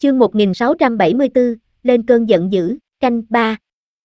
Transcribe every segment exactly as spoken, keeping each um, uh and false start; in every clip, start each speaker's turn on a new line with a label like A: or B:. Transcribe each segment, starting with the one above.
A: Chương một nghìn sáu trăm bảy mươi tư, lên cơn giận dữ, canh ba.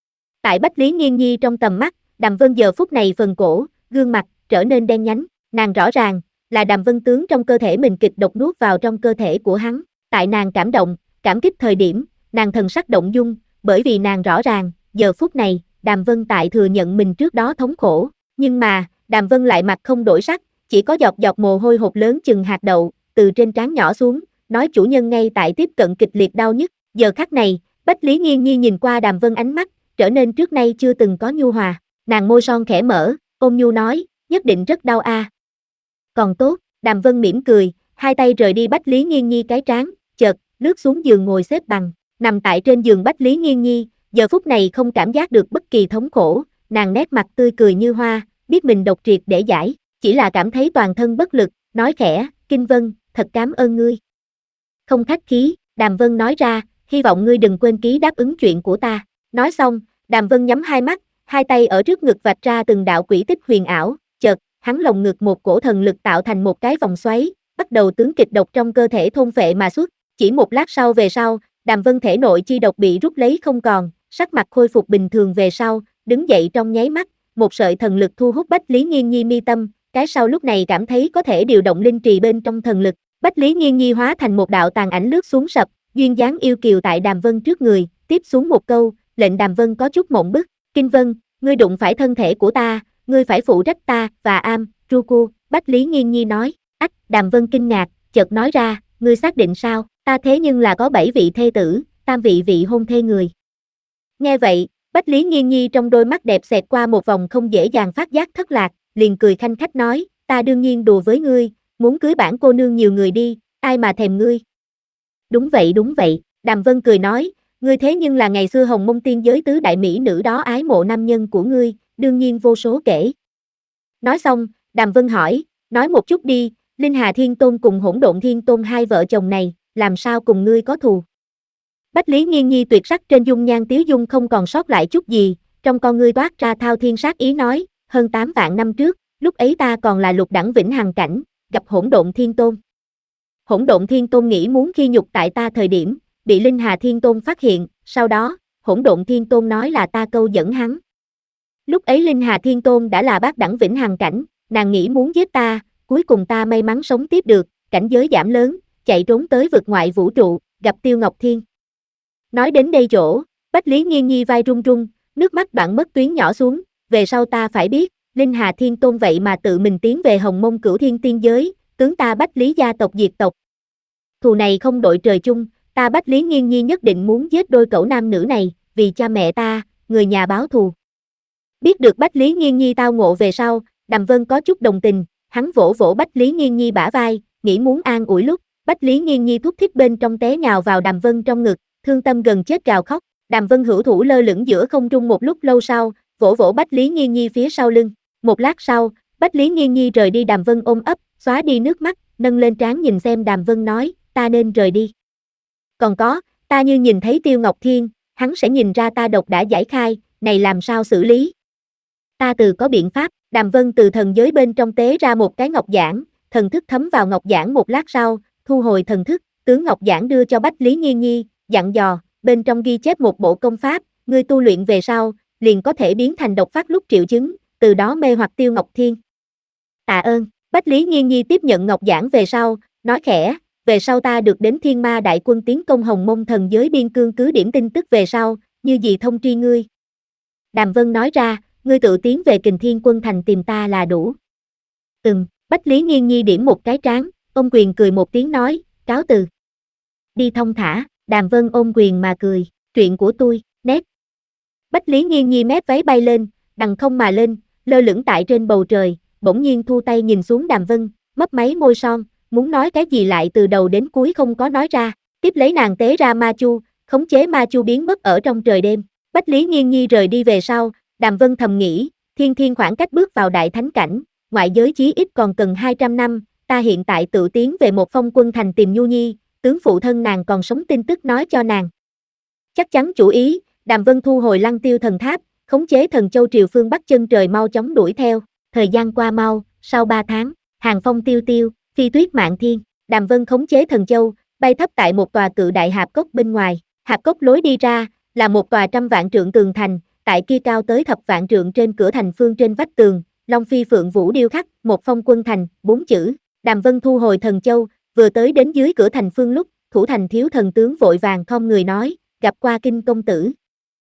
A: Tại Bách Lý Nghiên Nhi trong tầm mắt, Đàm Vân giờ phút này phần cổ, gương mặt, trở nên đen nhánh, nàng rõ ràng, là Đàm Vân tướng trong cơ thể mình kịch độc nuốt vào trong cơ thể của hắn. Tại nàng cảm động, cảm kích thời điểm, nàng thần sắc động dung, bởi vì nàng rõ ràng, giờ phút này, Đàm Vân tại thừa nhận mình trước đó thống khổ, nhưng mà, Đàm Vân lại mặt không đổi sắc, chỉ có giọt giọt mồ hôi hột lớn chừng hạt đậu, từ trên trán nhỏ xuống, nói chủ nhân ngay tại tiếp cận kịch liệt đau nhức. Giờ khắc này, Bách Lý Nghiên Nhi nhìn qua Đàm Vân ánh mắt, trở nên trước nay chưa từng có nhu hòa, nàng môi son khẽ mở, ôn nhu nói, nhất định rất đau a. À. Còn tốt, Đàm Vân mỉm cười, hai tay rời đi Bách Lý Nghiên Nhi cái trán, chợt, lướt xuống giường ngồi xếp bằng, nằm tại trên giường Bách Lý Nghiên Nhi, giờ phút này không cảm giác được bất kỳ thống khổ, nàng nét mặt tươi cười như hoa, biết mình độc triệt để giải, chỉ là cảm thấy toàn thân bất lực, nói khẽ, Kinh Vân, thật cảm ơn ngươi. Không khách khí, Đàm Vân nói ra, hy vọng ngươi đừng quên ký đáp ứng chuyện của ta. Nói xong, Đàm Vân nhắm hai mắt, hai tay ở trước ngực vạch ra từng đạo quỷ tích huyền ảo, chợt, hắn lồng ngực một cổ thần lực tạo thành một cái vòng xoáy, bắt đầu tướng kịch độc trong cơ thể thôn phệ mà xuất. Chỉ một lát sau về sau, Đàm Vân thể nội chi độc bị rút lấy không còn, sắc mặt khôi phục bình thường về sau, đứng dậy trong nháy mắt, một sợi thần lực thu hút Bách Lý Nghiên Nhi mi tâm, cái sau lúc này cảm thấy có thể điều động linh trì bên trong thần lực. Bách Lý Nghiên Nhi hóa thành một đạo tàn ảnh lướt xuống sập, duyên dáng yêu kiều tại Đàm Vân trước người, tiếp xuống một câu, lệnh Đàm Vân có chút mộng bức, Kinh Vân, ngươi đụng phải thân thể của ta, ngươi phải phụ trách ta, và am, Truku, Bách Lý Nghiên Nhi nói, ách, Đàm Vân kinh ngạc, chợt nói ra, ngươi xác định sao, ta thế nhưng là có bảy vị thê tử, tam vị vị hôn thê người. Nghe vậy, Bách Lý Nghiên Nhi trong đôi mắt đẹp xẹt qua một vòng không dễ dàng phát giác thất lạc, liền cười khanh khách nói, ta đương nhiên đùa với ngươi, muốn cưới bản cô nương nhiều người đi, ai mà thèm ngươi. Đúng vậy đúng vậy, Đàm Vân cười nói, ngươi thế nhưng là ngày xưa Hồng Mông tiên giới tứ đại mỹ nữ đó ái mộ nam nhân của ngươi, đương nhiên vô số kể. Nói xong, Đàm Vân hỏi, nói một chút đi, Linh Hà Thiên Tôn cùng Hỗn Độn Thiên Tôn hai vợ chồng này, làm sao cùng ngươi có thù? Bách Lý Nghiên Nhi tuyệt sắc trên dung nhan tiếu dung không còn sót lại chút gì, trong con ngươi toát ra thao thiên sát ý nói, hơn tám vạn năm trước, lúc ấy ta còn là lục đẳng vĩnh hằng cảnh, gặp Hỗn Độn Thiên Tôn. Hỗn Độn Thiên Tôn nghĩ muốn khi nhục tại ta thời điểm, bị Linh Hà Thiên Tôn phát hiện, sau đó, Hỗn Độn Thiên Tôn nói là ta câu dẫn hắn. Lúc ấy Linh Hà Thiên Tôn đã là bát đẳng vĩnh hằng cảnh, nàng nghĩ muốn giết ta, cuối cùng ta may mắn sống tiếp được, cảnh giới giảm lớn, chạy trốn tới vực ngoại vũ trụ, gặp Tiêu Ngọc Thiên. Nói đến đây chỗ, Bách Lý Nghiên Nhi vai run run, nước mắt đoạn mất tuyến nhỏ xuống, về sau ta phải biết, Linh Hà Thiên Tôn vậy mà tự mình tiến về Hồng Mông Cửu Thiên tiên giới, tướng ta Bách Lý gia tộc diệt tộc. Thù này không đội trời chung, ta Bách Lý Nghiên Nhi nhất định muốn giết đôi cẩu nam nữ này, vì cha mẹ ta, người nhà báo thù. Biết được Bách Lý Nghiên Nhi tao ngộ về sau, Đàm Vân có chút đồng tình, hắn vỗ vỗ Bách Lý Nghiên Nhi bả vai, nghĩ muốn an ủi lúc, Bách Lý Nghiên Nhi thúc thích bên trong té nhào vào Đàm Vân trong ngực, thương tâm gần chết gào khóc. Đàm Vân hữu thủ lơ lửng giữa không trung một lúc lâu sau, vỗ vỗ Bách Lý Nghiên Nhi phía sau lưng. Một lát sau, Bách Lý Nghiên Nhi rời đi Đàm Vân ôm ấp, xóa đi nước mắt, nâng lên trán nhìn xem Đàm Vân nói, ta nên rời đi. Còn có, ta như nhìn thấy Tiêu Ngọc Thiên, hắn sẽ nhìn ra ta độc đã giải khai, này làm sao xử lý? Ta từ có biện pháp, Đàm Vân từ thần giới bên trong tế ra một cái ngọc giản, thần thức thấm vào ngọc giản một lát sau, thu hồi thần thức, tướng ngọc giản đưa cho Bách Lý Nghiên Nhi, dặn dò, bên trong ghi chép một bộ công pháp, ngươi tu luyện về sau, liền có thể biến thành độc phát lúc triệu chứng, từ đó mê hoặc Tiêu Ngọc Thiên. Tạ ơn, Bách Lý Nghiên Nhi tiếp nhận ngọc giản về sau, nói khẽ, về sau ta được đến Thiên Ma đại quân tiến công Hồng Mông thần giới biên cương cứ điểm tin tức về sau, như gì thông tri ngươi. Đàm Vân nói ra, ngươi tự tiến về Kình Thiên Quân thành tìm ta là đủ. Ừm, Bách Lý Nghiên Nhi điểm một cái trán, ôm quyền cười một tiếng nói, cáo từ. Đi thông thả, Đàm Vân ôm quyền mà cười, chuyện của tôi, nét. Bách Lý Nghiên Nhi mép váy bay lên, đằng không mà lên, lơ lửng tại trên bầu trời, bỗng nhiên thu tay nhìn xuống Đàm Vân, mấp máy môi son, muốn nói cái gì lại từ đầu đến cuối không có nói ra, tiếp lấy nàng tế ra ma chu, khống chế ma chu biến mất ở trong trời đêm. Bách Lý Nghiên Nhi rời đi về sau, Đàm Vân thầm nghĩ, thiên thiên khoảng cách bước vào đại thánh cảnh, ngoại giới chí ít còn cần hai trăm năm, ta hiện tại tự tiến về một phong quân thành tìm Nhu Nhi, tướng phụ thân nàng còn sống tin tức nói cho nàng. Chắc chắn chủ ý, Đàm Vân thu hồi Lăng Tiêu thần tháp, khống chế thần châu triều phương bắt chân trời mau chóng đuổi theo, thời gian qua mau, sau ba tháng, hàng phong tiêu tiêu, phi tuyết mạn thiên, Đàm Vân khống chế thần châu, bay thấp tại một tòa cự đại hạp cốc bên ngoài. Hạp cốc lối đi ra, là một tòa trăm vạn trượng tường thành, tại kia cao tới thập vạn trượng trên cửa thành phương trên vách tường, Long Phi Phượng Vũ điêu khắc, một phong quân thành, bốn chữ. Đàm Vân thu hồi thần châu, vừa tới đến dưới cửa thành phương lúc, thủ thành thiếu thần tướng vội vàng khom người nói, gặp qua Kinh công tử.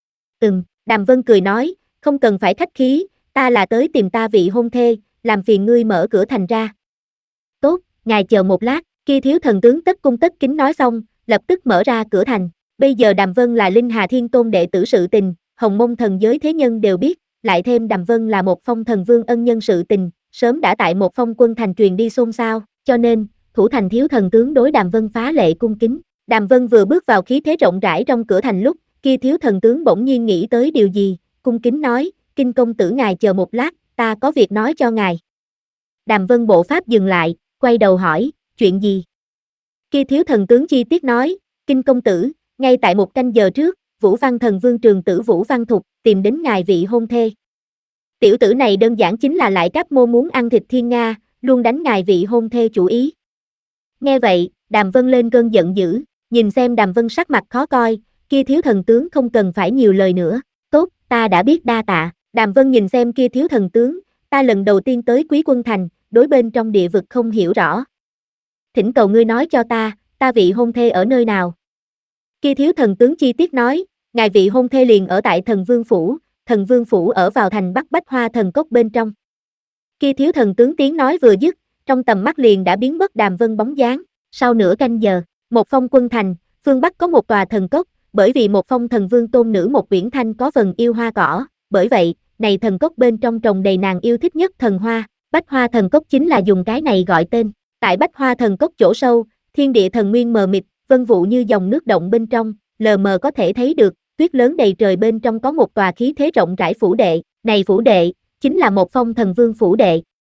A: Ừm, Đàm Vân cười nói, không cần phải khách khí, ta là tới tìm ta vị hôn thê, làm phiền ngươi mở cửa thành ra. Tốt, ngài chờ một lát, kia thiếu thần tướng tất cung tất kính nói xong, lập tức mở ra cửa thành. Bây giờ Đàm Vân là Linh Hà Thiên Tôn đệ tử sự tình, Hồng Mông thần giới thế nhân đều biết, lại thêm Đàm Vân là một phong thần vương ân nhân sự tình, sớm đã tại một phong quân thành truyền đi xôn xao, cho nên, thủ thành thiếu thần tướng đối Đàm Vân phá lệ cung kính. Đàm Vân vừa bước vào khí thế rộng rãi trong cửa thành lúc, kia thiếu thần tướng bỗng nhiên nghĩ tới điều gì, cung kính nói, Kinh công tử ngài chờ một lát, ta có việc nói cho ngài. Đàm Vân bộ pháp dừng lại, quay đầu hỏi, chuyện gì? Kia thiếu thần tướng chi tiết nói, Kinh công tử, ngay tại một canh giờ trước, Vũ Văn thần vương trường tử Vũ Văn Thục tìm đến ngài vị hôn thê. Tiểu tử này đơn giản chính là lại Cáp Mô muốn ăn thịt thiên nga, luôn đánh ngài vị hôn thê chủ ý. Nghe vậy, Đàm Vân lên cơn giận dữ, nhìn xem Đàm Vân sắc mặt khó coi, kia thiếu thần tướng không cần phải nhiều lời nữa, tốt, ta đã biết đa tạ. Đàm Vân nhìn xem kia thiếu thần tướng, ta lần đầu tiên tới Quý Quân Thành, đối bên trong địa vực không hiểu rõ. Thỉnh cầu ngươi nói cho ta, ta vị hôn thê ở nơi nào? Kia thiếu thần tướng chi tiết nói, ngài vị hôn thê liền ở tại thần vương phủ, thần vương phủ ở vào thành Bắc Bách Hoa thần cốc bên trong. Kia thiếu thần tướng tiếng nói vừa dứt, trong tầm mắt liền đã biến mất Đàm Vân bóng dáng. Sau nửa canh giờ, một phong quân thành, phương Bắc có một tòa thần cốc, bởi vì một phong thần vương tôn nữ một uyển thanh có phần yêu hoa cỏ, bởi vậy, này thần cốc bên trong trồng đầy nàng yêu thích nhất thần hoa, Bách Hoa thần cốc chính là dùng cái này gọi tên. Tại Bách Hoa thần cốc chỗ sâu, thiên địa thần nguyên mờ mịt, vân vụ như dòng nước động bên trong, lờ mờ có thể thấy được, tuyết lớn đầy trời bên trong có một tòa khí thế rộng rãi phủ đệ, này phủ đệ, chính là một phong thần vương phủ đệ.